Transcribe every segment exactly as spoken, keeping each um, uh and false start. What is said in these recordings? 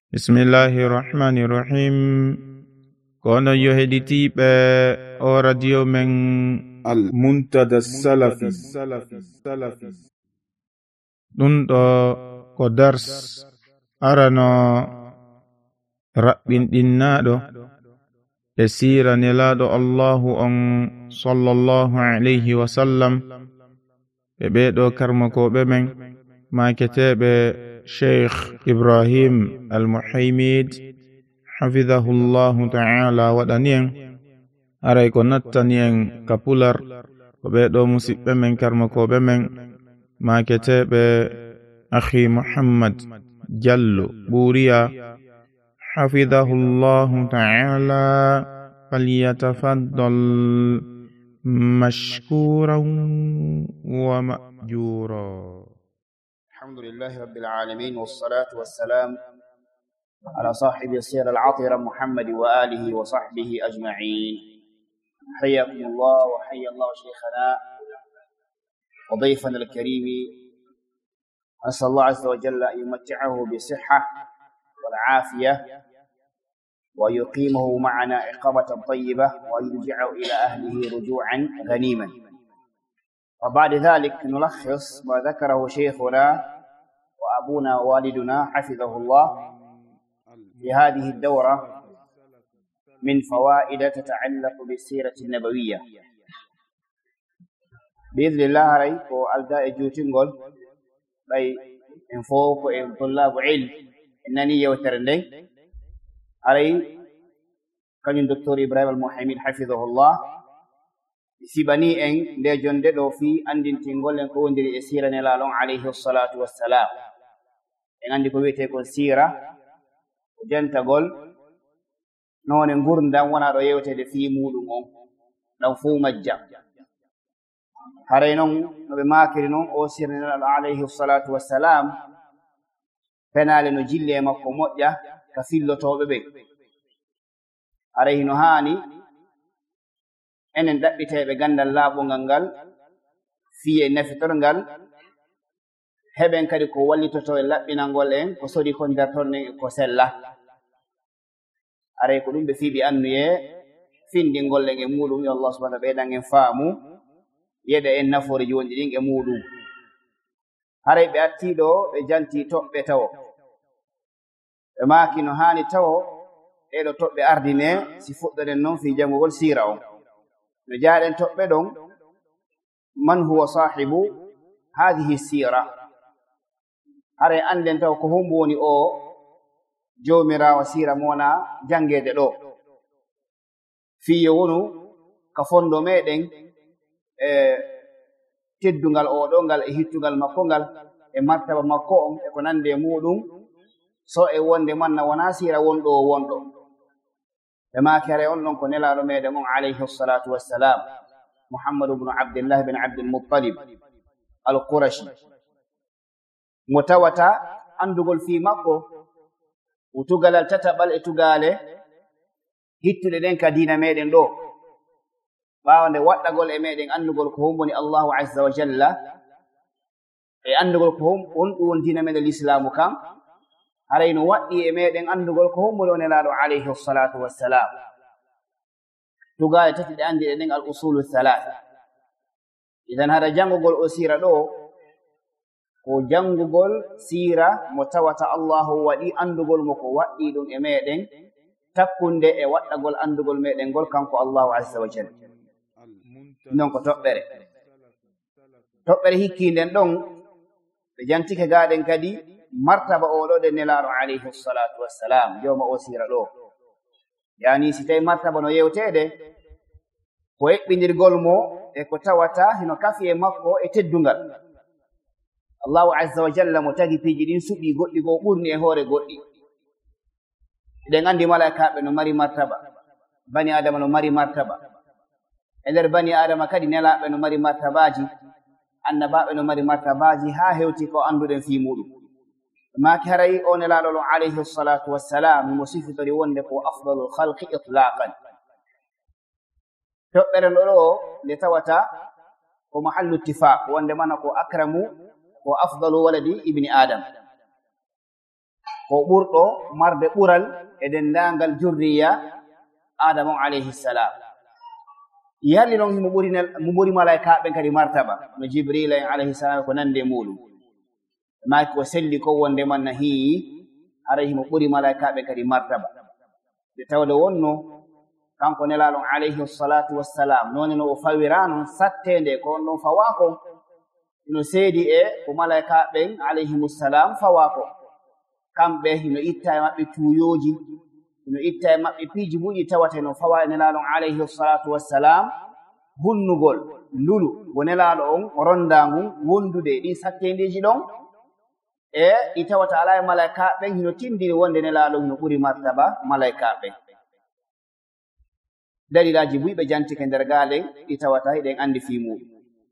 Bismillahir Rahmanir Rahim. Kono yo heditiɓe o radio men Al Muntada Salafi. ɗum ɗo ko dars arano raɓɓinɗinnaɗo e sira nelaɗo Allahu on sallallahu alayhi wa sallam ɓe ɓeɗo karmakoɓe men maketeɓe Sheikh Ibrahim Al-Muhaymid hafidhahullahu ta'ala waɗanien aray ko nattanien kapular ko ɓeɗo musidɓe men karmakoɓe men maketeɓe akhi Muhammad Jallo Buriya hafidhahullahu ta'ala falyatafaddal mashkuran wa ma'jura. الحمد لله رب العالمين والصلاة والسلام على صاحب السير العطر محمد وآله وصحبه أجمعين. حياكم الله وحيا الله شيخنا وضيفنا الكريم. أسأل الله عز وجل أن يمتعه بالصحة والعافية ويقيمه معنا إقامة طيبة ويرجعه إلى أهله رجوعا غنيما. وبعد ذلك نلخص ما ذكره شيخنا وأبونا ووالدنا حفظه الله في هذه الدورة من فوائد تتعلق بالسيرة النبوية بإذن الله. رأيك ألداء جوتنغول بي انفوق ان طلاب علم إنني يوترندين علي كان الدكتور إبراهيم المحيمين حفظه الله sibani en nde jonde ɗo fi andintingol en ko wondiri e sira nelalon alayhi salatu wassalam. En andi ko wiyete kon sira ko jantagol none gurdam wona ɗo yewtede fi muɗum on ɗam fuu majjam. haray noon no ɓe makiri noon o sira nelalo alayhi salatu wassalam penale no jille e makko moƴƴa ka fillotoɓe ɓe. haray no hani enen ɗaɓɓiteɓe gandal laaɓungal ngal fiye nafitorngal heɓen kadi ko wallitoto e laɓɓinalngol en ko sodi kon nder ton ko sella. aray ko ɗum ɓe fiiɓi annuye findingol en e muɗum. yo Allah subhanahu wa ta'ala ɓeydan en faamu yeɗa en nafoore joni ɗin e muɗum. haray ɓe attiɗo ɓe janti toɓɓe tawo ɓe maaki no hani tawo ɗeɗo toɓɓe ardine si fuɗɗoɗen noon fi jangugol sira on. no jaaɗen toɓɓe ɗon man huwa sahibu hadihi sira. haray anden taw ko hombo woni o jomirawo sira mo wona jangede ɗo fiye wonu ka fondo meɗen e teddungal oɗo ngal e hittugal makko ngal e martaba makko on e ko nande muɗum so e wonde manna wona sira wonɗo o wonɗo ɓe makere on ɗon ko nelaɗo meɗen on alayhi salatu wassalam Muhammadu bnu Abdillah bin Abdilmuttalib al-Qurashi mo tawata andugol fi makko utugalal tataɓal e tugale hittuɗe ɗen ka dina meɗen ɗo ɓawande waɗɗagol e meɗen andugol ko homboni Allahu azza wa jalla e andugol ko on ɗum won dina meɗen l'islamu kam. haray no waɗɗi e meɗen andugol ko homboni o nelaɗo alayhi salatu wassalam. tugale tati ɗe andi ɗe ɗen al usulu thalatha. idan hara jangugol o sira ɗo ko jangugol sira mo tawata Allahu waɗi andugol mo ko waɗɗi ɗum e meɗen takkunde e waɗɗagol andugol meɗen ngol kanko Allahu azza wa jalla. non ko toɓɓere toɓɓere hikkinden ɗon ɓe jantike gaɗen kadi martaba oɗo de nelaɗo alayhi salatu wassalam joma o sira ɗo. yani si tawi martaba no yewtede ko eɓɓinirgol mo e ko tawata hino kafi e makko e teddungal. Allahu azza wa jalla mo tagi piiji ɗin suɓi goɗɗi go ɓurni e hoore goɗɗi. eɗen andi malaikaɓe no mari martaba, bani adama no mari martaba, e nder bani adama kadi nelaɓe no mari martabaji, annabaɓe no mari martabaji ha hewti ko anduɗen fi muɗum. maki haray o nelaɗo ɗo alayhi salatu wassalam mo sifitori wonde ko afdalul halqi itlaqan. toɓɓere ɗo ɗo nde tawata ko mahallu ittifaq wonde mana ko akramu ko afdalu waladi ibni adam. ko ɓurɗo marde ɓural e dendangal jurriya adamu alayhi salam. yalli noon mo ɓuri mo ɓuri malaikaɓe kadi martaba no jibrila alayhi salam ko nande muɗum maki ko selli ko wonde man na hiyi haray himo ɓuri malaikaɓe kadi martaba nde tawde wonno kanko nelaɗon alayhi salatu wassalam none no o fawira noon sattende ko on ɗon fawako ino seedi e ko malaikaɓen alayhimussalam fawako kamɓe hino itta e maɓɓe tuyoji ino itta e maɓɓe piiji muƴi tawate no fawa e nelaɗon alayhi salatu wassalam hunnugol ndulu wo nelaɗo on ronda ngun wondude ɗi sattendeji ɗon e ɗi tawata ala e malaikaɓen hino tindini wonde nelaɗo hino ɓuri martaba malaikaɓen. dalilaji buyɓe jantike nder gaalen ɗi tawata eɗen andi fi muɗum.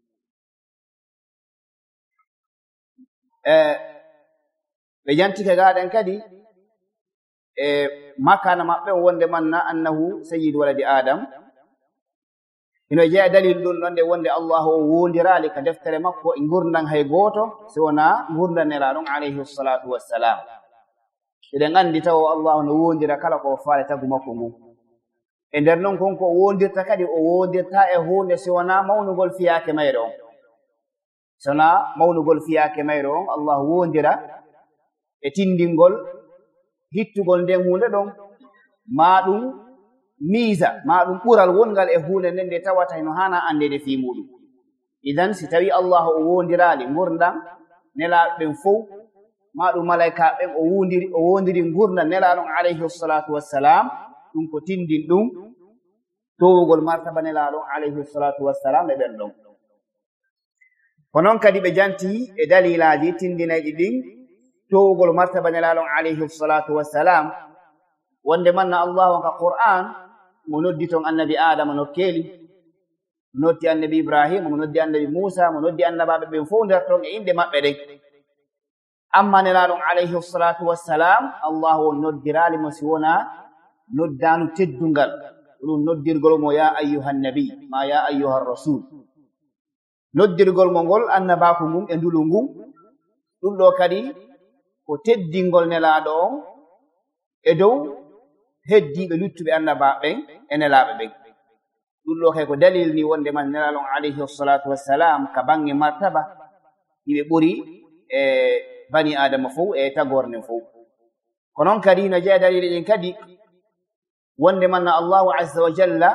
e ɓe jantike gaɗen kadi e makana maɓɓe o wonde manna annahu sayyidu waladi adam ino jeeya dalil ɗum ɗon nde wonde allahu o wondirali ka deftere makko e gurdan hay gooto si wona gurdan nelaɗon alayhi salatu wassalam. eɗen andi taw allahu no wondira kala ko faale tagu makko ngu e nder noon konko o wondirta kadi o wondirta e hunde si wona mawnugol fiyake mayre on si wona mawnugol fiyake mayre on allahu wondira e tindingol hittugol nden hunde ɗon ma ɗum miisa ma ɗum ɓural wongal e hunde nden nde tawata no hana andede fi muɗum. idan si tawi allahu o wondirali gurdam nelaɓeɓen fof ma ɗum malaikaɓen o wondiri o wondiri gurdam nelaɗon alayhi salatu wassalam ɗum ko tindin ɗum towugol martaba nelaɗon alayhi salatu wassalam e ɓen ɗon. ko noon kadi ɓe janti e dalilaji tindinayɗi ɗin towugol martaba nelaɗon alayhi salatu wassalam wonde manna allahu ka qur'an mo noddi toon annabi adama nokkeli mo noddi annabi ibrahima mo noddi annabi musa mo noddi annabaɓe ɓen fof nder toon e inde maɓɓe ɗen. amma nelaɗon alayhi salatu wassalam allahu on noddirali mo si wona noddanu teddungal ɗum noddirgol mo ya ayyuha nabi ma ya ayyuha rasul noddirgol mo ngol annabaku ngun e ndulu ngun ɗum ɗo kadi ko teddingol nelaɗo on e dow heddiɓe luttuɓe annabaɓen e nelaɓe ɓen. ɗum ɗo kay ko dalil ni wonde man nelaɗon alayhi salatu wassalam ka bange martaba hiɓe ɓuri e bani adama fof e tagorne fof. ko noon kadi no jeeya dalil ɗin kadi wonde manna allahu azza wa jalla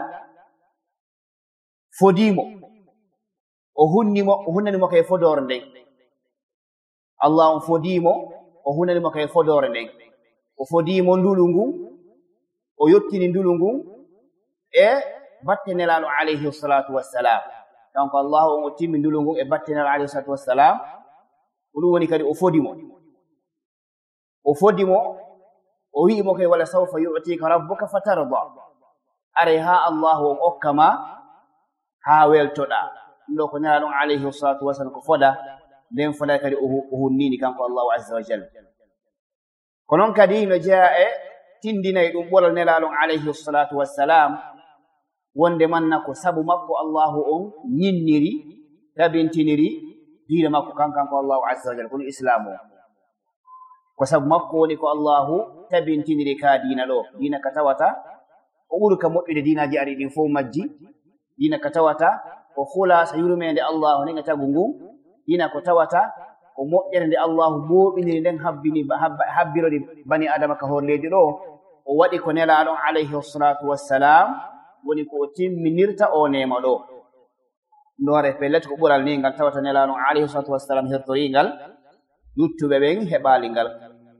fodimo o hunnimo o hunnanimo kay fodore nden allah on fodimo o hunnanimo kay fodore nden o fodimo ndulu ngun o yottini ndulu ngun e batte nelaɗo alayhi salatu wassalam donc allahu on o timmi ndulu ngun e batte nelaɗo alayhi salatu wassalam ko ɗum woni kadi o fodimo o fodimo o wi'imo kay wala sawfa yu'tika rabbuka fatarda aray ha allahu on okkama ha weltoɗa. ɗum ɗo ko nelaɗon alayhi salatu wassalam ko foda nden foda kadi o hunnini kanko allahu azza wa jalla. ko noon kadi no jeeya e tindinayi ɗum ɓolal nelaɗon alayhi salatu wassalam wonde manna ko sabu makko allahu on ñinniri tabintiniri diina makko kankanko allahu azza wa jalla kono islamu o ko sabu makko woni ko allahu tabintiniri ka diina ɗo diina ka tawata o ɓuri ka moƴƴude diinaji ari ɗin fof majji diina ka tawata ko hulasa yurmede allahu nden e tagu ngun diina ko tawata ko moƴƴere nde allahu ɓooɓiniri nden habbini habbirode bani adama ka hor leydi ɗo o waɗi ko nelaɗon alayhi salatu wassalam woni ko o timminirta o nema ɗo. ndore pellet ko ɓural ni ngal tawata nelaɗon alayhi salatu wassalam hertoringal luttuɓe ɓen heɓali ngal.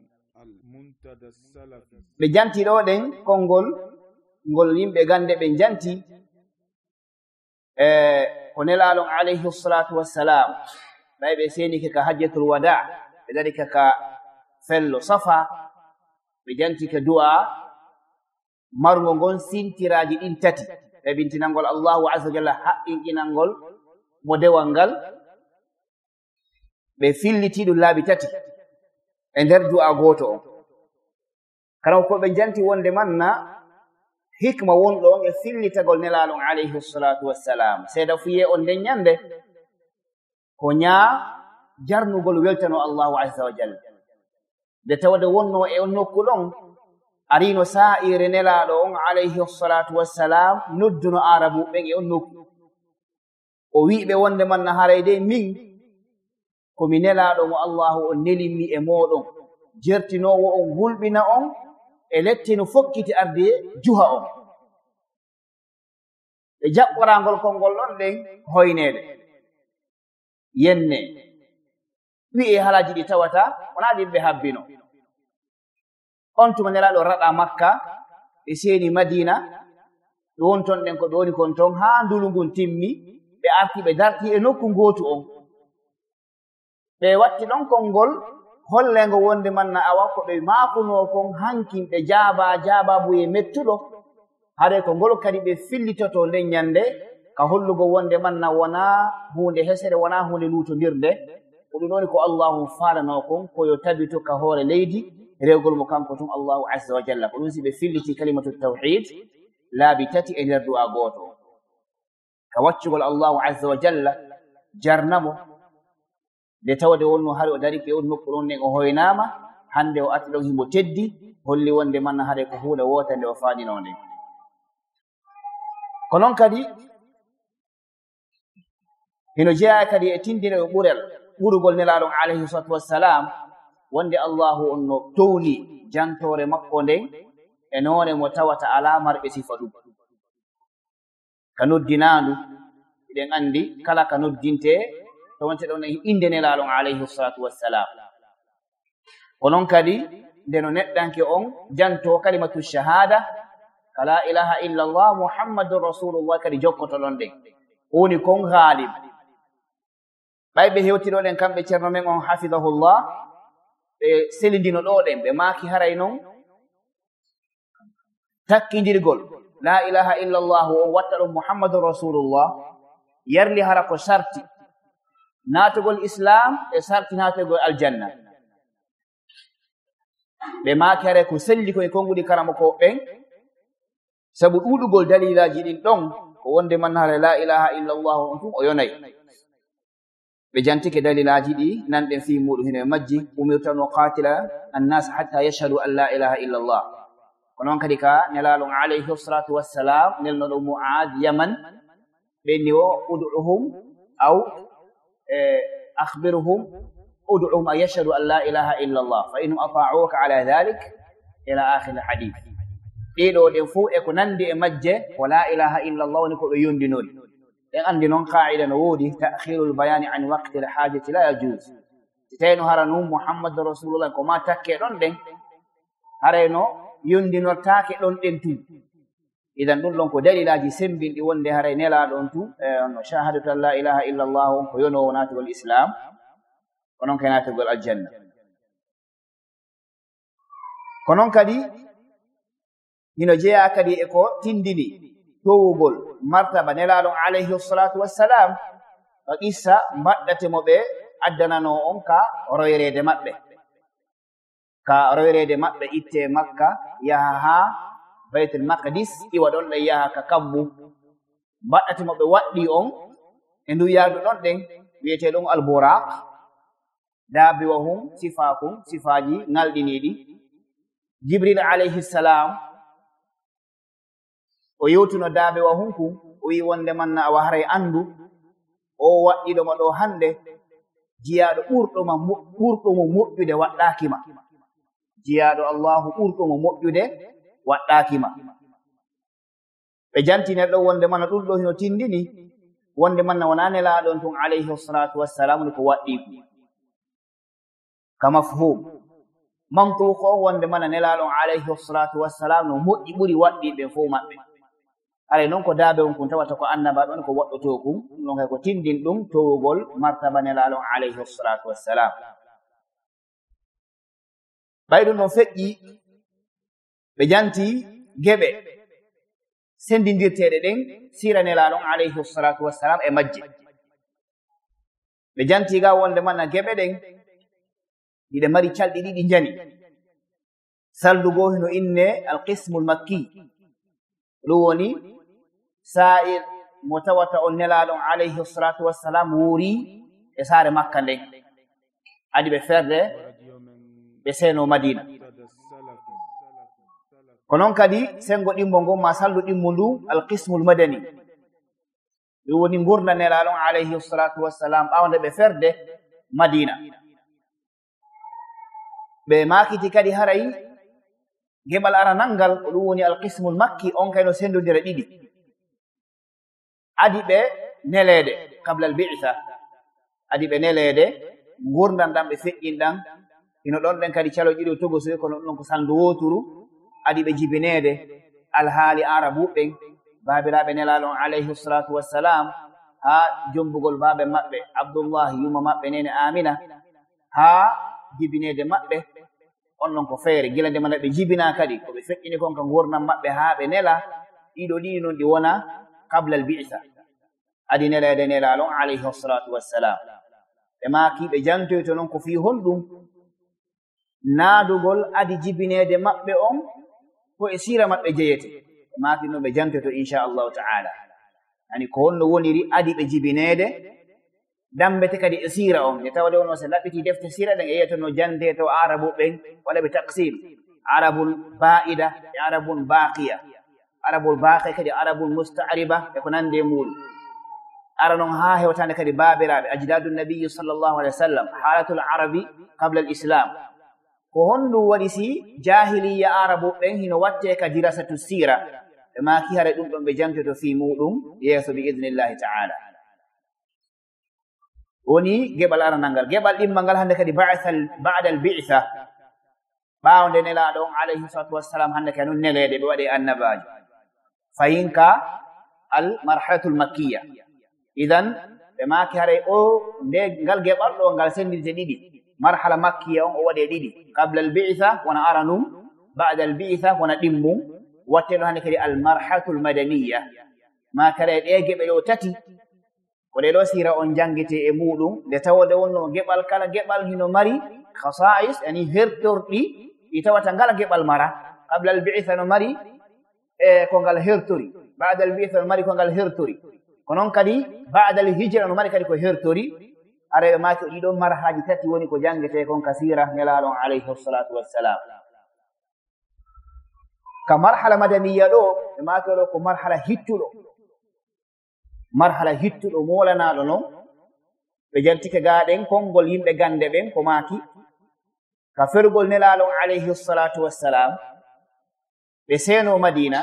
ɓe janti ɗo ɗen konngol ngol yimɓe gande ɓe janti e ko nelaɗon alayhi salatu wassalam ɓay ɓe senike ka hajjatul wada ɓe darika ka fello safa ɓe janti ka du'a margo ngon sintiraji ɗin tati ɓe bintinalngol allahu azza wa jalla haqqinqinalngol mo dewal ngal ɓe filliti ɗum laabi tati e nder du'a goto on. kala ko ɓe janti wonde manna hikma wonɗo on e fillitagol nelaɗon alayhi salatu wassalam seeɗa fuye on nden ñande ko ñaa jarnugol weltano allahu azza wa jalla nde tawde wonno e on nokku ɗon arino sa'ire nelaɗo on alayhi salatu wassalam nodduno arabuɓen e on nokku o wiɓe wonde manna haray de min komi nelaɗo mo allahu on nelimmi e moɗon jertinowo on hulɓina on e letti no fokkiti arde juha on ɓe jaɓɓorangol kolngol ɗon ɗen hoynede yenne wi'e halaji ɗi tawata wona ɗin ɓe habbino on tuma nelaɗo raɗa makka ɓe seeni madina ɓe wonton ɗen ko ɓe woni kon ton haa ndulu ngun timmi ɓe arti ɓe darti e nokku gootu on ɓe watti ɗon konngol hollengo wonde manna awa ko ɓe maakuno kon hankinɓe jaaba jaaba buye mettuɗo hare ko ngol kadi ɓe fillitoto nden nyande ka hollugo wonde manna wona hunde hesere wona hunde luutodirde ko ɗum ɗoni ko allahu faalano kon koyo tabito ka hoore leydi rewgol mo kanko tun allahu azza wa jalla ko ɗum si ɓe filliti kalimatu tawhid laabi tati e nder du'a gooto ka waccugol allahu azza wa jalla jarnamo nde tawde wonno hari o dari ɓe on nokku ɗon nden o hoynama hande o ati ɗon himo teddi holli wonde manna haɗe ko huunde woota nde o faanino nden ko noon kadi hino jeeya kadi e tindine e ɓurel ɓurugol nelaɗon alayhi salatu wassalam wonde allahu on no towni jantore makko nden e noone mo tawata ala marɓe sifa ɗum ka noddinandu eɗen andi kala ka noddinte to wonte ɗon inde nelaɗon alayhi salatu wassalam ko noon kadi nde no neɗɗanke on janto kalimatu shahada ka la ilaha illa llah muhammadun rasulullah kadi jokkoto ɗon ɗen woni kon haalib ɓay ɓe hewtiɗo ɗen kamɓe ceerno men on hafidahullah ɓe selindino ɗo ɗen ɓe maaki haray noon takkidirgol la ilaha illa llahu on watta ɗum muhammadun rasulullah yarli hara ko sarti naatugol islam e sarti naatugol aljanna ɓe maaki haray ko selli koye konguɗi karama ko ɓen sabu ɗuɗugol dalilaji ɗin ɗon ko wonde man hara la ilaha illa llahu on tum o yonayi ɓe jantike dalilaji ɗi nanɗen fi muɗum hino e majji umirta no qatila annas hatta yashhadu an la ilaha illa llah ko noon kadi ka nelaɗon alayhi salatu wassalam nelnoɗo mu'ad yaman ɓenni o uduhum aw akhbiruhum uduhum an yashhadu an la ilaha illa llah fa inhum ata'uka ala dhalik ila akhir alhadith ɗeɗo ɗen fo e ko nandi e majje ko la ilaha illa llah woni ko ɓe yondinori en andi noon qa'ida no woodi ta'khirul bayani an waqti alhajati la yajuz si tawi no hara num muhammadun rasulullah ko ma takke ɗon ɗen harayno yondinortaake ɗon ɗen tu idan ɗum ɗon ko dalilaji sembinɗi wonde haray nelaɗon tu no shahadatu an la ilaha illa llah on ko yonowo naatugol islam ko noon kay naatugol aljanna ko noon kadi hino jeeya kadi e ko tindini towugol martaba nelaɗon alayhi salatu wassalam o qissa mbaɗɗatemo ɓe addanano on ka royrede maɓɓe ka royrede maɓɓe itte makka yaha ha baytul maqdis iwa ɗon ɗen yaha ka kammu mbaɗɗatemo ɓe waɗɗi on e ndu yaadu ɗon ɗen wiyete ɗum alburaq daabiwa hum sifakum sifaji ngalɗiniɗi jibril alayhi salam o yewtuno daabewa hunku o wi wonde manna awa haray andu o waɗɗiɗoma ɗo hande jiyaɗo ɓurɗoma ɓurɗomo moƴƴude waɗɗakima jiyaɗo allahu ɓurɗomo moƴƴude waɗɗakima ɓe jantiner ɗo wonde manna ɗum ɗo hino tindini wonde manna wona nelaɗon tun alayhi salatu wassalam ni ko waɗɗiku ka mafhum mantuko on wonde manna nelaɗon alayhi salatu wassalam no moƴƴi ɓuri waɗɗiɓe fo maɓɓe haray noon ko daabe on kun tawata ko annaba ɗon ko waɗɗoto kum ɗum kay ko tindin ɗum towugol martaba nelaɗon alayhi salatu wassalam ɓay ɗum ɗon feƴƴi ɓe janti geɓe sendindirteɗe ɗen sira nelaɗon alayhi salatu wassalam e majje ɓe janti ga wonde manna geɓe ɗen ɗiɗe mari calɗi ɗiɗi jani saldugo hino inne alqismul makki ɗum woni sa'ir mo tawata on nelaɗon alayhi salatu wassalam wuuri e saare makka nden adi ɓe ferde ɓe ɓe seno madina ko noon kadi sengo ɗimmo ngon ma sallu ɗimmo ndu alqismul madani ɗum woni gurda nelaɗon alayhi salatu wassalam ɓawde ɓe ferde madina ɓe makiti kadi haray geɓal aranal ko ɗum woni alqismul makki on kayno sendodira ɗiɗi adi ɓe nelede qabla al bi'tha adi ɓe nelede gurdan ɗam ɓe feƴƴin ɗan ino ɗon ɗen kadi calo ɗiɗo togosoy kono ɗon ko sandu woturu adi ɓe jibinede alhaali arabuɓen babiraɓe nelaɗon alayhi salatu wassalam ha jombugol baɓe maɓɓe abdoullahi yuma maɓɓe nene amina ha jibinede maɓɓe on ɗon ko feere gila nde mana ɓe jibina kadi koɓe feƴƴini kon ka gurdam maɓɓe ha ɓe nela ɗiɗo ɗiɗi noon ɗi wona qabla al bi'tha adi nelede nelaɗon alayhi salatu wassalam ɓe maki ɓe jantoyto noon ko fi honɗum naadugol adi jibinede maɓɓe on ko e sira maɓɓe jeyete ɓe maki noon ɓe jantoyto inchallahu ta'ala ani ko honno woniri adi ɓe jibinede dambete kadi e sira on e tawde wono se laɓɓiti defte sira ɗen e yiyata no jande to arabu ɓen waɗa ɓe taqsim arabul ba'ida e arabul baqiya arabul baqi kadi arabul musta'riba e ko nande muɗum ara noon ha hewtande kadi babiraɓe ajdadu nabiyi sallllahu alih wa sallam halatul arabi qabla al islam ko honɗum waɗi si jahiliya arabu ɓen hino watte ka dirasatu sira ɓe maki hare ɗum ɗon ɓe jantoto fi muɗum yeeso bi idnillahi ta'ala woni geɓal aranal ngal geɓal ɗimmal ngal hande kadi ba'da al bi'tha ɓawde nelaɗo on alayhi salatu wassalam hande kadi noon nelede ɓe waɗe annabajo fayinka al marhalatul makkiya idan ɓe maki haray o nde ngal geɓal ɗo ngal sendinte ɗiɗi marhala makkiya on o waɗe ɗiɗi qabla al bi'tha wona aranum ba'da al bi'tha wona ɗimmum watteɗo hande kadi al marhalatul madaniya maki haray ɗe geɓe ɗo tati ko ɗe ɗo sira on jangete e muɗum nde tawode wonno geɓal kala geɓal hino mari khasa'is yani hertorɗi ɗi tawata ngala geɓal mara qabla al bi'tha no mari e ko ngal hertori ba'da al bi'tha no mari ko ngal hertori ko noon kadi ba'da al hijra no mari kadi ko hertori araɓe maki o ɗiɗon marhaji tati woni ko jangete kon kasira nelaɗon alayhi salatu wassalam ka marhala madaniya ɗo ɓe maki oɗo ko marhala hittuɗo marhala hittuɗo molanaɗo noon ɓe jantike gaɗen konngol yimɓe gande ɓen ko maki ka fergol nelaɗon alayhi salatu wassalam ɓe seno madina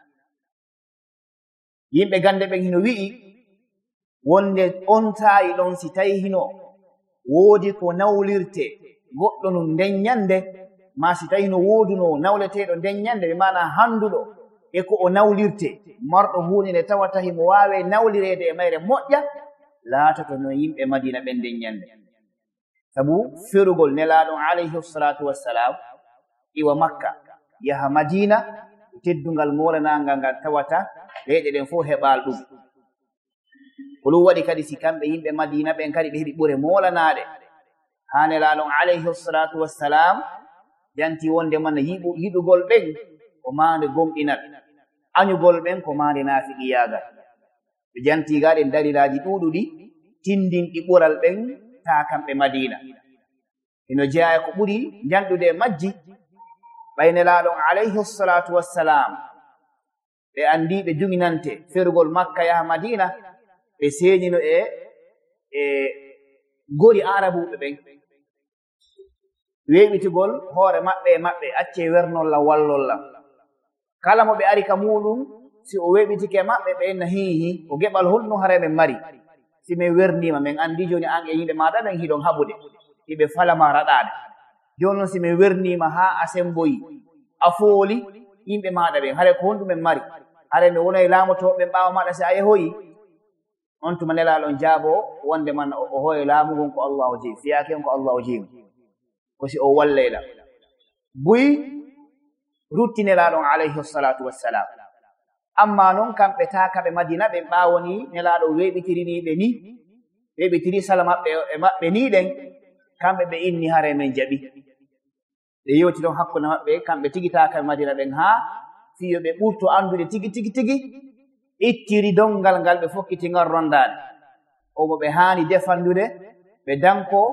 yimɓe gande ɓen hino wi'i wonde on tayi ɗon si tawi hino woodi ko nawlirte goɗɗo no nden ñande ma si tawi hino wooduno nawleteɗo nden ñande ɓe mana handuɗo e ko o nawlirte marɗo hunde nde tawata himo wawe nawlirede e mayre moƴƴa laatoto no yimɓe madina ɓen nden ñande sabu ferugol nelaɗon alayhi salatu wassalam iwa makka yaha madina teddungal moranangal ngal tawata leyɗe ɗen fof heɓal ɗum ko ɗum waɗi kadi si kamɓe yimɓe madina ɓen kadi ɓe heɓi ɓure molanaɗe ha nelaɗon alayhi salatu wassalam janti wonde man yiɓu yiɗugol ɓen ko mande gomɗinal añugol ɓen ko mande nafiqiyagal ɓe janti gaɗen dalilaji ɗuɗuɗi tindinɗi ɓural ɓen ta kamɓe madina ino jeeya ko ɓuri janɗude e majji ɓaynelaɗon alayhi salatu wassalam ɓe andi ɓe juginante ferugol makka yaha madina ɓe señino e e gori arabuɓe ɓen weɓitugol hoore maɓɓe e maɓɓe acce wernollam wallollam kala mo ɓe ari ka muɗum si o weɓitike maɓɓe ɓe enna hihi ko geɓal holno hara men mari si min wernima min andi joni an e yimɓe maɗa ɓen hiɗon haɓude hiɓe falama raɗade joni noon si min wernima ha a semboyi a fooli yimɓe maɗa ɓen haare ko honɗumen mari haare mi wonoye laamotoɓe ɓawa maɗa si a yehoyi on tuma nelaɗon jaabo wonde man o hoye laamu gon ko allahu jeyi fiyake on ko allahu jeyi ko si o walleyla buyi ruttinelaɗon alayhi salatu wassalam amma noon kamɓe takaɓe madina ɓen ɓawoni nelaɗo weɓitiriniɓe ni weɓitiri sala maɓɓe e maɓɓe ni ɗen kamɓe ɓe inni hare men jaɓi ɓe yewti ɗon hakkude maɓɓe kamɓe tigi takaɓe madina ɓen ha fiyo ɓe ɓurto andude tigi tigi tigi ittiri dongal ngal ɓe fokkiti ngal rondade omo ɓe hani defandude ɓe danko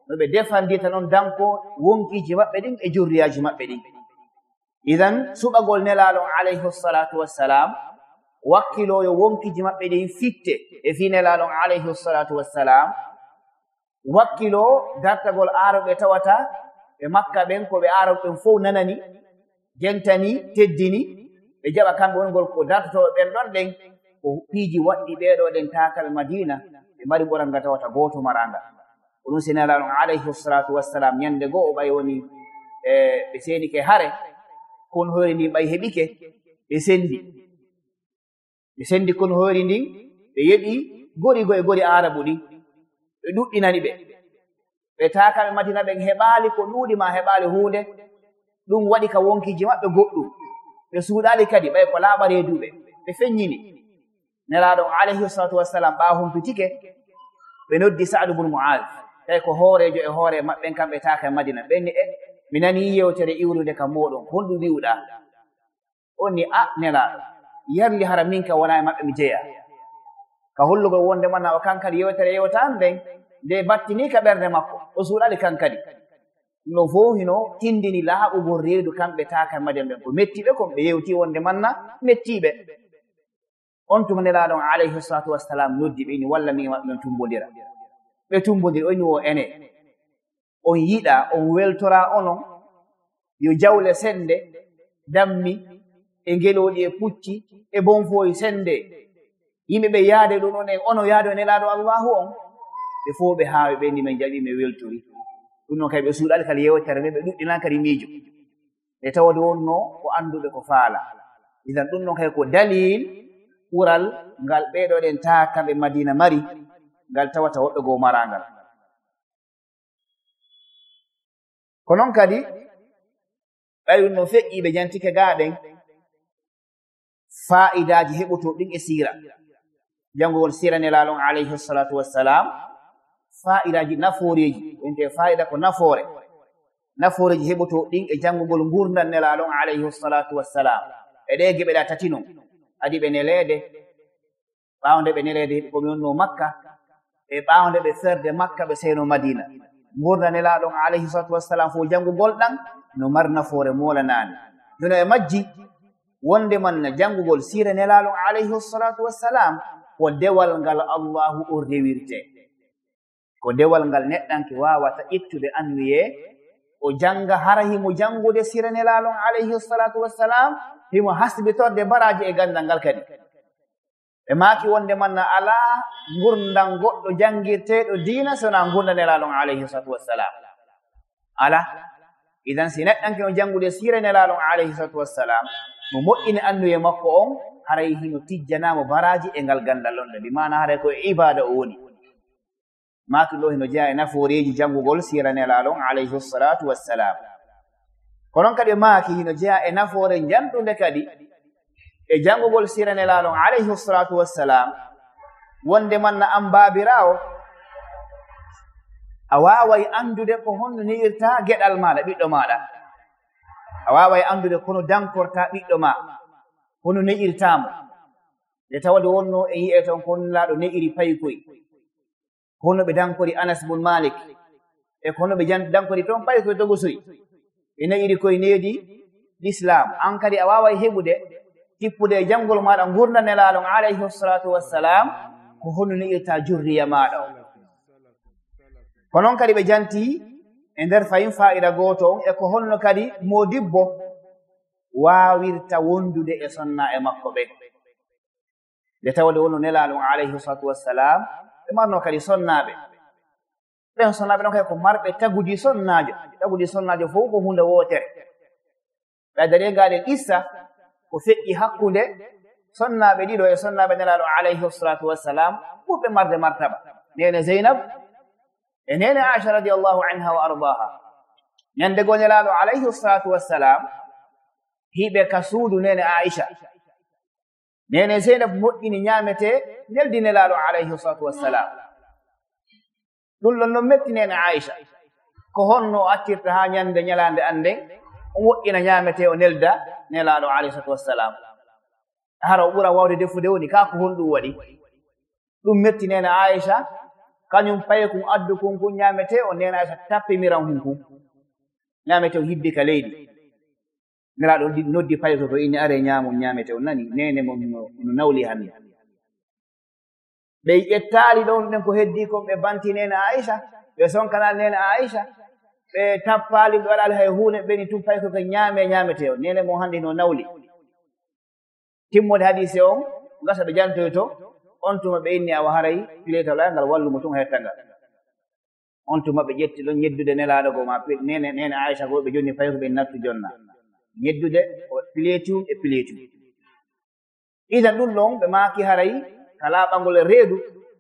no ɓe defandita noon danko wonkiji maɓɓe ɗin e jurriyaji maɓɓe ɗin. idan suɓagol nelaɗon alayhi salatu wassalam wakkiloyo wonkiji maɓɓe ɗin fitte e fi nelaɗon alayhi salatu wassalam, wakkilo dartagol aroɓe tawata ɓe makka ɓen ko ɓe aroɓen fof nanani gentani teddini ɓe jaɓa kamɓe wongol ko dartotoɓe ɓen ɗon ɗen ko piiji waɗɗi ɓeɗo ɗen takaɓe madina ɓe mari ɓoral nga tawata goto maranga. ko ɗum si nelaɗon alayhi salatu wassalam ñande goo o ɓay woni e ɓe senike hare kon hoyri ndin ɓay heɓike ɓe sendi ɓe sendi kon hoyri ndin ɓe yeɓi gori go e gori arabu ɗin ɓe ɗuɗɗinani ɓe ɓe takaɓe madina ɓen heɓali ko ɗuuɗi ma heɓali hunde. ɗum waɗi ka wonkiji maɓɓe goɗɗum ɓe suuɗali kadi ɓay ko laaɓa reeduɓe ɓe feññini. nelaɗon alayhi salatu wassalam ɓa humpitike ɓe noddi Sa'd ibn Mu'adh tawi ko hoorejo e hoore maɓɓen kamɓe taka e madina ɓenni e mi nani yewtere iwrude kam moɗon honɗum wiwɗa. on ni a nelaɗo yarli hara min ka wona e maɓɓe mi jeeya ka hollugol wonde manna o kankadi yewtere yewtan nden nde battini ka ɓernde makko o suuɗali kankadi no fo hino tindini laaɓugol reedu kamɓe taka e madina ɓen ko mettiɓe kon ɓe yewti wonde manna mettiɓe. on tuma nelaɗon alayhi salatu wassalam noddi ɓe ni walla min maɓɓe tumbodira ɓe tumbodiri oni wo ene on yiɗa on weltora onon yo jawle sende dammi e ngeloɗi e pucci e bonfoyi sende yimɓe ɓe yaade ɗum on en ono yaado e nelaɗo allahu on ɓe fo ɓe haawi ɓe ndi men jaɓi ɓe weltori ɗum noon kadi ɓe suuɗali kadi yewtere nde ɓe ɗuɗɗinan kadi miijo e tawde wonno ko anduɓe ko faala. idan ɗum noon kadi ko dalil ɓural ngal ɓeɗo ɗen taa kamɓe madina mari ngal tawata woɓɓe goo marangal. ko noon kadi ɓay ɗum no feƴƴi ɓe jantike gaaɗen fa'idaji heɓoto ɗin e siira janngugol siira nelaɗon alayhi salatu wassalam. fa'idaji nafooreji wonte fa'ida ko nafoore nafooreji heɓoto ɗin e janngugol ngurdal nelaɗon alayhi salatu wassalam e ɗe geɓe ɗa tati non adi ɓe neleede ɓawnde ɓe neleede heɓi komi wonno makka e ɓawnde ɓe ferde makka ɓe seyno madina. ngurda nelaɗon alayhi salatu wassalam fo janngugol ɗan no mar nafoore molanani jono e majji wonde manna janngugol siira nelaɗon alayhi salatu wassalam ko dewal ngal allahu o rewirte ko dewal ngal neɗɗanke wawata ittude annuye o janga hara himo jangude siira nelaɗon alayhi salatu wassalam himo hasbitorde baraji e gandal ngal kadi ɓe maaki wonde manna ala gurdan goɗɗo jangirteɗo diina sona gurda nelaɗon alayhi salatu wassalam ala. idan si neɗɗanke o jangude siira nelaɗon alayhi salatu wassalam mo moƴƴini annuye makko on haray hino tijjanamo baraji e ngal gandal londe bi mana haray koye ibada o woni maaki ɗo hino jeeya e nafooreji jangugol siira nelaɗon alayhi salatu wassalam. ko noon kadi maaki hino jeeya e nafoore janɗude kadi e janngugol siira nelaɗon alayhi salatu wassalam wonde manna an baabirawo a waaway andude ko honno ni'irta geɗal maɗa ɓiɗɗo maɗa a waaway andude kono dankorta ɓiɗɗo ma hono ne'irtamo nde tawade wonno e yi'e ton ko nelaɗo ne'iri paykoy hono ɓe dankori Anas bun Malik e kono ɓe dankori toon paykoy togosoy ɓe ne'iri koye needi l'islam. an kadi a waaway heɓude tippude e janngol maɗa gurda nelaɗon alayhi salatu wassalam ko hono ne'irta jurriya maɗa o. ko noon kadi ɓe janti e nder fayin fa'ida gooto on e ko honno kadi modibbo waawirta wondude e sonna e makko ɓe nde tawde wonno nelaɗon alayhi salatu wassalam ɓe marno kadi sonnaaɓe ɓen sonnaaɓe ɗon kadi ko marɓe tagudi sonnaajo tagudi sonnaajo fof ko hunde wootere ɓe dari ngaɗen issa ko feƴƴi hakkunde sonnaaɓe ɗiɗo e sonnaaɓe nelaɗon alayhi salatu wassalam ɓurɓe marde martaba nene Zeynab e nene Aisha radiallahu anha wa ardaha. ñande go nelaɗo alayhi salatu wassalam hiɓe ka suudu nene Aisha nene Zeynab moƴƴini ñaamete neldi nelaɗo alayhi salatu wassalam ɗum ɗon non metti nene Aisha ko honno o attirta ha ñande ñalande anden o moƴƴina ñaamete o nelda nelaɗo alayhi salatu wassalam hara o ɓura wawde defude woni ka ko honɗum waɗi ɗum metti nene Aisha kañum paye kum addu kun kun ñamete o nena Aisha tappimiran hun kun ñamete o hibbi ka leydi nelaɗo noddi paye ko ko inni are ñamum ñamete o nani nene mo no nawli hande ɓe ƴettali ɗon ɗen ko heddi kon ɓe banti nena Aisha ɓe sonkanal nena Aisha ɓe tappali ɓe waɗali hay hunde ɓeni tum paye ko ko ñaame ñamete o nene mo hande no nawli timmode hadise on gasa ɓe jantoy to on tuma ɓe inni awa haray piletala ngal wallumo tun hettanga on tuma ɓe ƴetti ɗon ñeddude nelaɗo go ma nene nene Aisha go ɓe jonni paye ko ɓe nattu jonna ñeddude o piletum e piletum idan ɗum ɗon ɓe maaki haray kala ɓangol reedu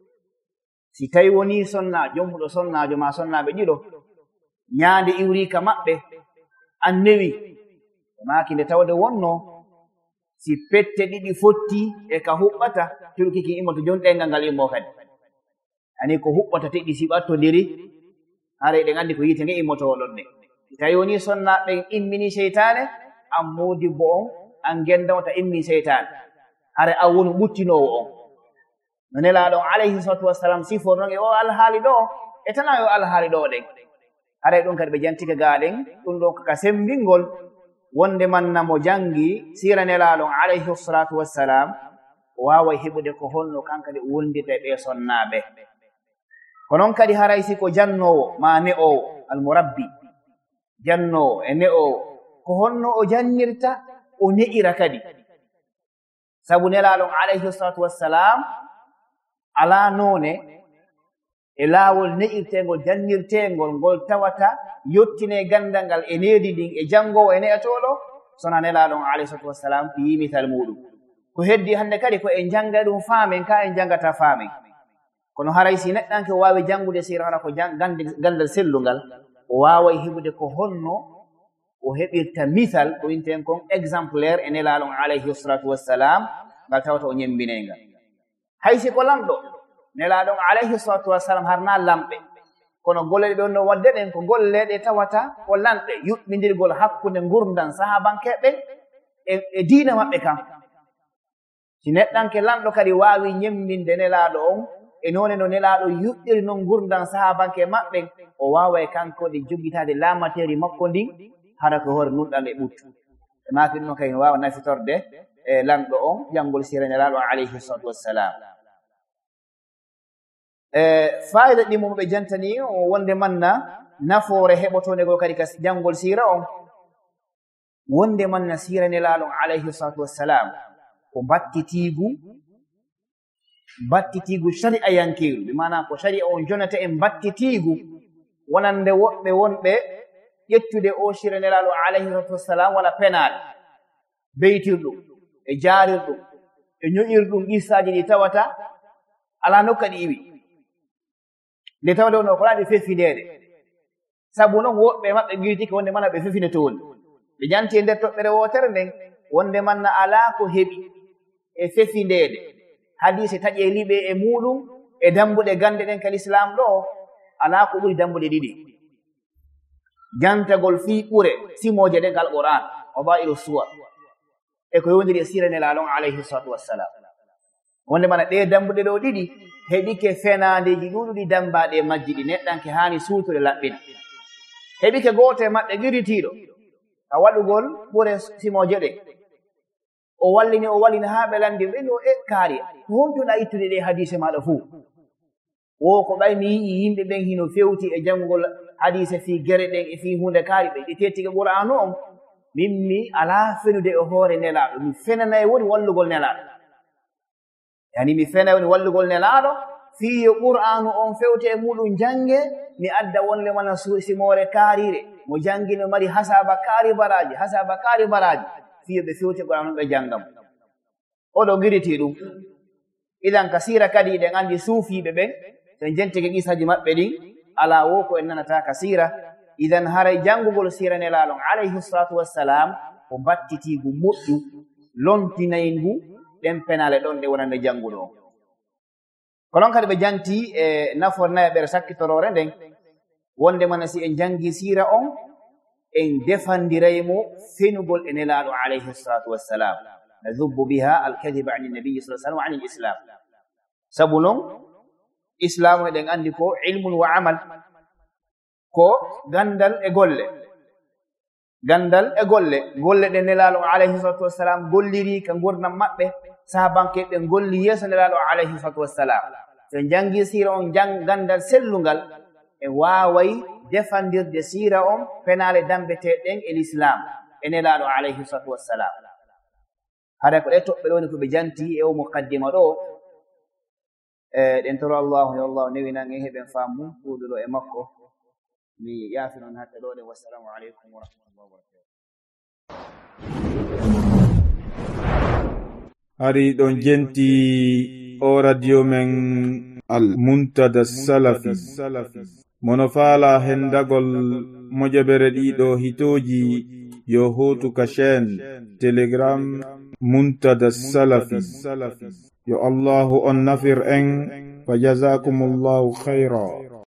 si tawi woni sonna jommuɗo sonnajo ma sonnaɓe ɗiɗo ñaande iwrika maɓɓe an newi ɓe maaki nde tawde wonno si pette ɗiɗi fotti e ka huɓɓata turkiki immo to jon ɗengal ngal immo kadi ani ko huɓɓata teɗɗi si ɓattodiri hara ɗen anndi ko yite nge immotowo ɗon ɗe si tawi woni sonnaɓe immini seytane an modibbo on an gendawta immi seytane hara an woni ɓuttinowo on no nelaɗo on alayhi salatu wassalam sifor noon e o alhaali ɗo e tana yo alhaali ɗo ɗen haray ɗum kadi ɓe jantike gaɗen ɗum ɗo kaka sembingol wonde manna mo jangi sira nelaɗo on alayhi salatu wassalam o wawa heɓude ko honno kankadi wondita ɓe sonnaɓe ko noon kadi haray si ko jannowo ma ne'owo almurabbi jannowo e ne'owo ko honno o jannirta o ne'ira kadi sabu nelaɗo on alayhi salatu wassalam ala noone e laawol ne'irtengol jannirtengol ngol tawata yottine gandal ngal e needi ndin e janngowo e ne'atoɗo sona nelaɗo on alayhi salatu wassalam ko yimital muɗum ko heddi hannde kadi ko en jannga ɗum faamen ka en janngata faamen kono haray si neɗɗanke o waawi janngude sira hara ko gandal sellungal o waaway heɓude ko honno o heɓirta misal ko winten kon exemplaire e nelaɗo on alayhi salatu wassalam ngal tawata o ñembinengal haysi ko lamɗo nelaɗo on alayhi salatu wassalam harna lamɓe kono golleɗe ɗon no wadde ɗen ko golleɗe tawata ko lanɗe yuɓɓidirgol hakkunde gurdan sahabankeɓe e diina maɓɓe kam si neɗɗanke lamɗo kadi waawi ñembinde nelaɗo on e noone no nelaɗo yuɓɓiri noon gurdan sahabanke maɓɓe o wawa e kanko ɗe jogitade lamateri makko ndin hara ko hoore nunɗal e ɓuttu e maki ɗum kay no wawa nafitorde e lamɗo on jangol sira nelaɗo alayhi salatu wassalam e fayida ɗimo ɓe jantani o wonde manna nafoore heɓotode go kadi ka jangol sira on wonde manna sira nelaɗo alayhi salatu wassalam ko battitigu battitigu sharia yankiru ɓe mana ko sharia on jonata en battitigu wonande woɓɓe wonɓe ƴettude o sira nelaɗo alayhi salatu wassalam wala penal beytirɗum e jaarirɗum e ñoƴirɗum qissaji ɗi tawata ala nokka ɗi iwi nde tawde ono ko laɗi fefindede sabu noon woɓɓe maɓɓe giitiki wonde mana ɓe fefine toon ɓe janti e nder toɓɓere wotere nden wonde manna ala ko heɓi e fefindede hadise taƴe liɓe e muɗum e dambuɗe gande ɗen kal islam ɗo ala ko ɓuri dambuɗe ɗiɗi jantagol fii ɓure simoje ɗen kal qur'an o ba'iru suwa e ko yondiri e sira nelaɗon alayhi salatu wassalam wonde mana ɗe dambuɗe ɗo ɗiɗi heɓike fenandeji ɗuɗuɗi dambaɗe majji ɗi neɗɗanke hani suutude laɓɓina heɓike gooto e maɓɓe giritiɗo a waɗugol ɓure simoje ɗe o wallini o wallini haa ɓe landi ɓe no e kaari ko hontuɗa ittude ɗe hadise maɗa fuu wo ko ɓay mi yii yimɓe ɓen hino fewti e janngol hadise fii gere ɗen e fii hunde kaari ɓe ɗi tettike qur'anu on min mi alaa fenude e hoore nelaaɗo mi fenanayi woni wallugol nelaaɗo yani mi fenayi woni wallugol nelaaɗo fii yo qur'anu on fewte e muɗum jange mi adda wonle mana simoore kaariire mo jangi no mari hasaba kaari baraji hasaba kaari baraji fii yo ɓe fewte qur'anu ɓe janngam oɗo giriti ɗum idan kasira kadi ɗen anndi suufiiɓe ɓen so jentike qisaji maɓɓe ɗin alaa wo ko en nanata kasira idan haray janngugol sira nelaaɗon alayhi salatu wassalam ko battitiigu moƴƴu lontinayngu ɗen penale ɗon ɗe wonande jannguɗo on ko noon kadi ɓe janti e nafornaye ɓere sakkitorore nden wonde mana si en janngi sira on en defandiraymo fenugol e nelaaɗo alayhi salatu wassalam nadubbu biha alkadiba ani nabiyi sa sallam ani l islam sabu noon islamu eɗen andi ko ilmun wa amal ko gandal e golle gandal e golle golle ɗe nelaɗo alayhi salatu wassalam golliri ka gurdam maɓɓe sahabankeɓe golli yeeso nelaɗo alayhi salatu wassalam so jangi sira on jang gandal sellungal e waway defandirde sira on penale dambeteɗen e l'islam e nelaɗo alayhi salatu wassalam haɗa ko ɗe toɓɓe ɗoni koɓe janti e o muqaddima ɗo ɗen toro allahu yo allahu newinange heɓen fammu huuɗuɗo e makko mi yaafi noon hatta ɗo ɗe wassalamu aleykum wa rahmatullahi wa barakatuh. Hari ɗon jenti o radio men al muntada salafi mono faala hendagol mojabere ɗiɗo hitoji yo hotu ka chaine telegram muntada salafi yo allahu on nafir en fa jazakumullahu khayra.